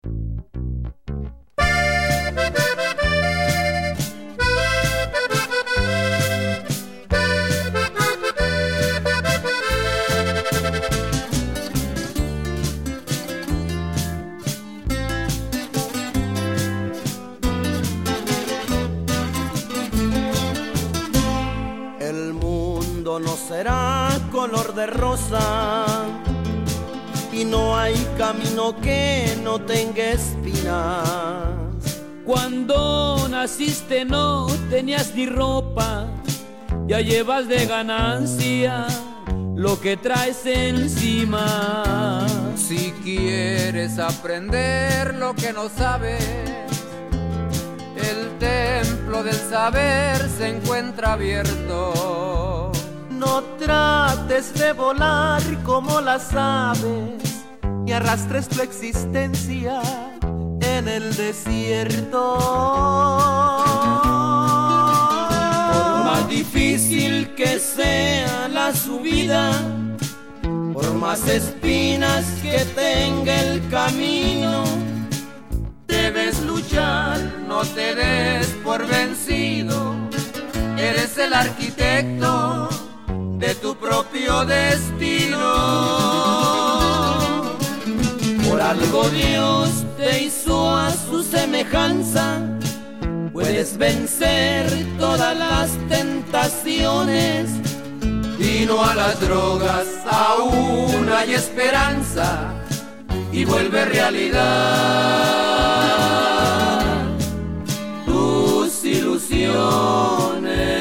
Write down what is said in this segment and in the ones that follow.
El mundo no será color de rosa y no hay camino que no tenga espinas. Cuando naciste no tenías ni ropa, ya llevas de ganancia lo que traes encima. Si quieres aprender lo que no sabes, el templo del saber se encuentra abierto. No trates de volar como las aves y arrastres tu existencia en el desierto. Por más difícil que sea la subida, Por más espinas que tenga el camino, debes luchar, no te des por vencido. Eres el arquitecto de tu propio destino. por algo Dios te hizo a su semejanza. Puedes vencer todas las tentaciones. Y no a las drogas, aún hay esperanza y vuelve realidad tus ilusiones.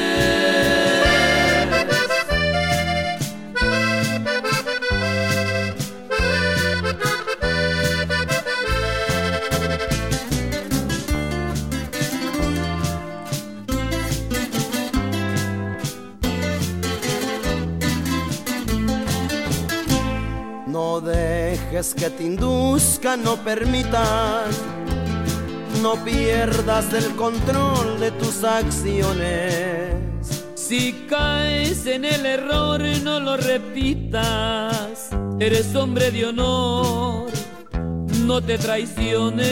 no dejes que te induzcan, no permitas, no pierdas el control de tus acciones. Si caes en el error, no lo repitas. Eres hombre de honor, no te traiciones.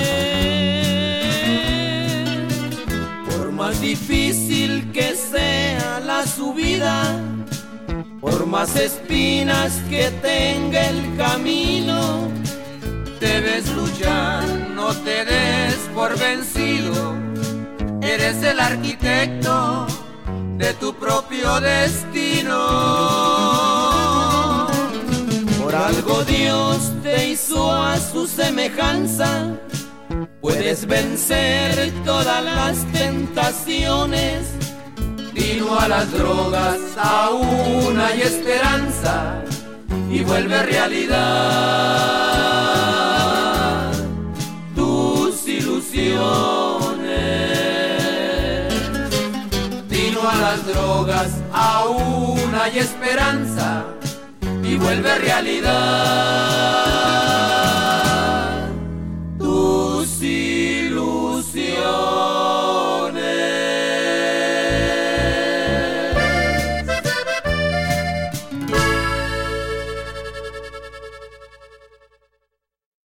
Por más difícil que sea la subida, por más espinas que tenga el camino, debes luchar, no te des por vencido. Eres el arquitecto de tu propio destino. Por algo Dios te hizo a su semejanza. Puedes vencer todas las tentaciones. Y no a las drogas, aún hay esperanza y vuelve realidad tus ilusiones. Y no a las drogas, aún hay esperanza y vuelve realidad